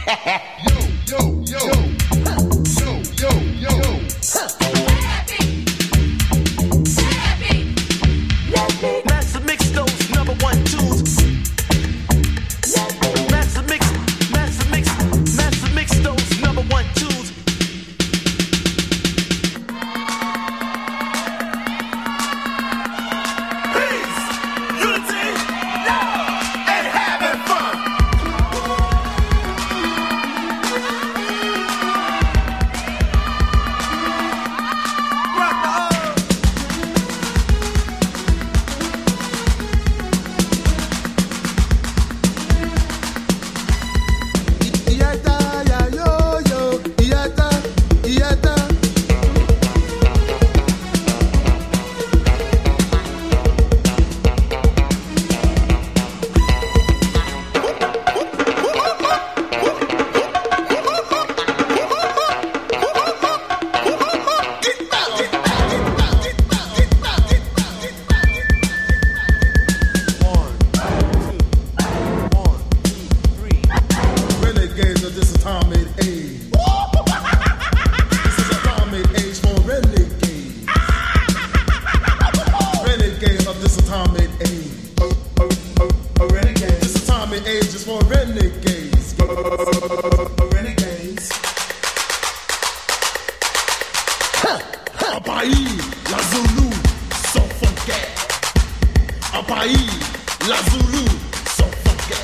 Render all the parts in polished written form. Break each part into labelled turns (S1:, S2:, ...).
S1: Master mix those number one tunes. Master mix those number one tunes. Peace, unity, love, and having fun. Rock the
S2: Renegades of this atomic age. This is atomic age for renegades. Renegades of this atomic age. Renegades. This atomic age is for renegades. Renegades. Apaí, la Zulu, so funky. Apaí, la Zulu, so funky.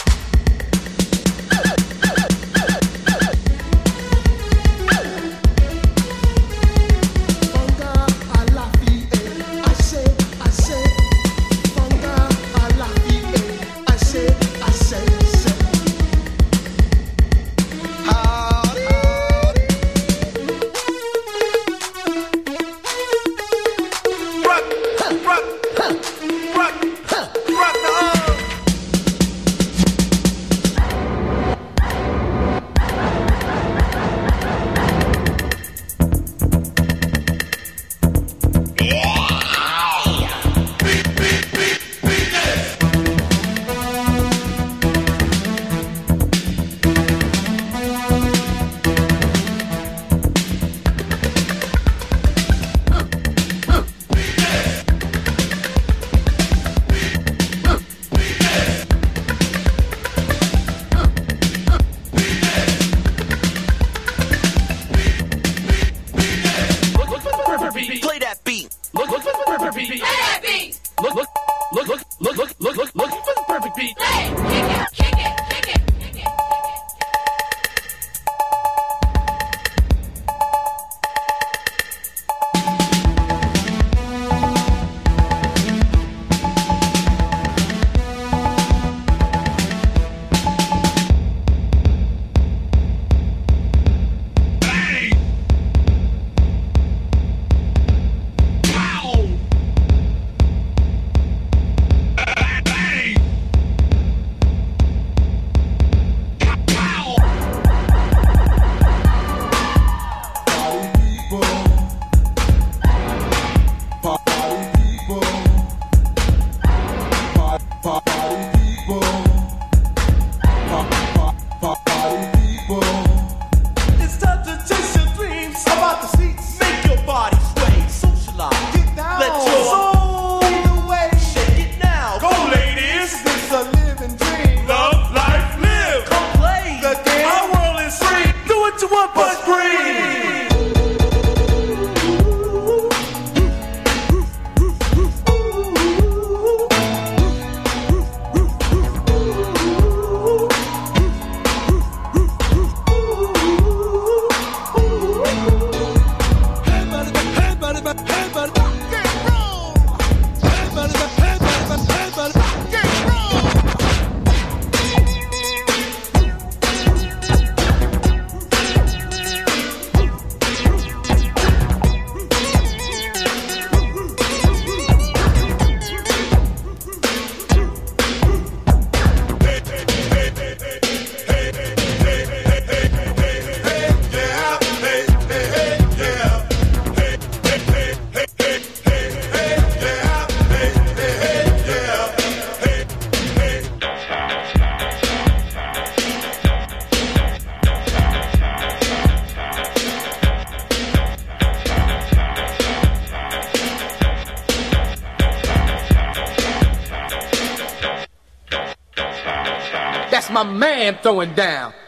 S1: Play that beat. Look for the perfect beat. Play that beat. Look for the perfect beat. Kick it. my man throwing down.